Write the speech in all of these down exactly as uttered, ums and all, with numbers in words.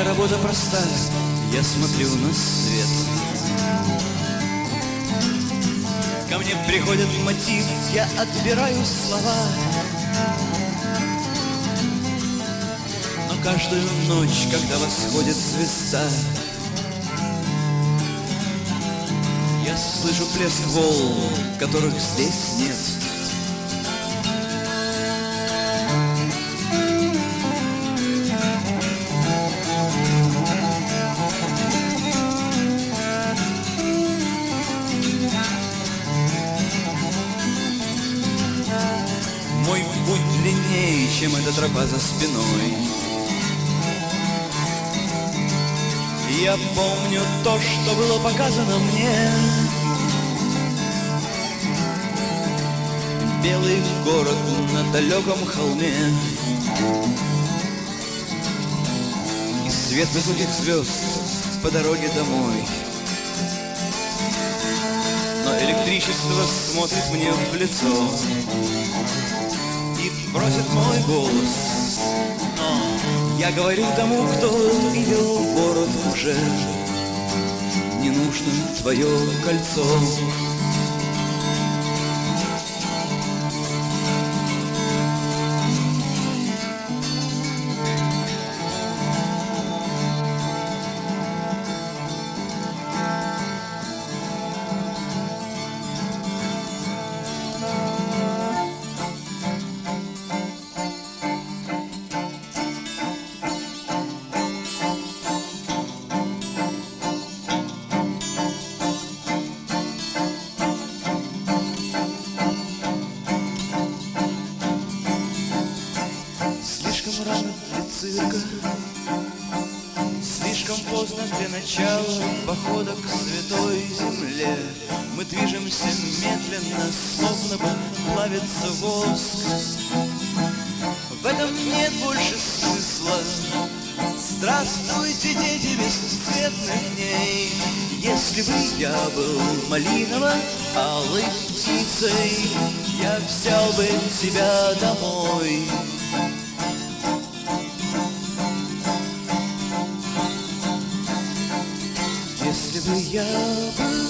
работа проста, я смотрю на свет. Ко мне приходит мотив, я отбираю слова. Но каждую ночь, когда восходит звезда, я слышу плеск волн, которых здесь нет. Мой путь длиннее, чем эта тропа за спиной. Я помню то, что было показано мне. Белый город на далеком холме и свет высоких звезд по дороге домой. Но электричество смотрит мне в лицо и бросит мой голос. Но я говорю тому, кто видел город уже: не нужно твое кольцо. Слишком рано для цирка, слишком поздно для начала похода к святой земле. Мы движемся медленно, словно бы плавится воск. В этом нет больше смысла. Здравствуйте, дети бесцветных дней. Если бы я был малиново-алой птицей, я взял бы тебя домой. Если бы я был,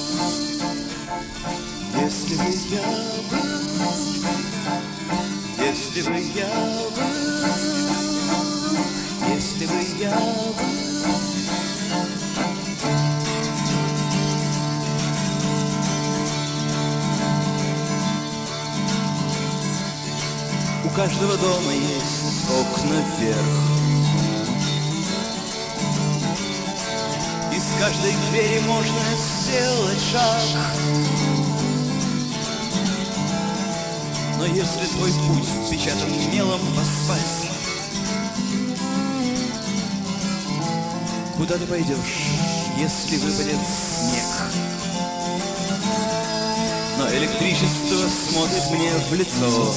если бы я был, если бы я был, если бы я был. У каждого дома есть окна вверх. Из каждой двери можно сделать шаг. Но если твой путь впечатан мелом в асфальт, куда ты пойдешь, если выпадет снег? Но электричество смотрит мне в лицо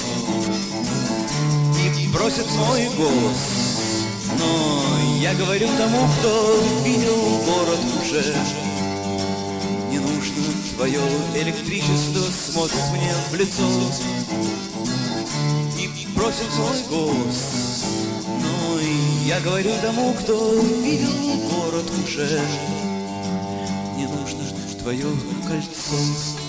и бросит мой голос. Но я говорю тому, кто видел город уже: не нужно твое электричество, смотрит мне в лицо и бросит мой голос. Но я говорю тому, кто видел город уже: не нужно твое кольцо.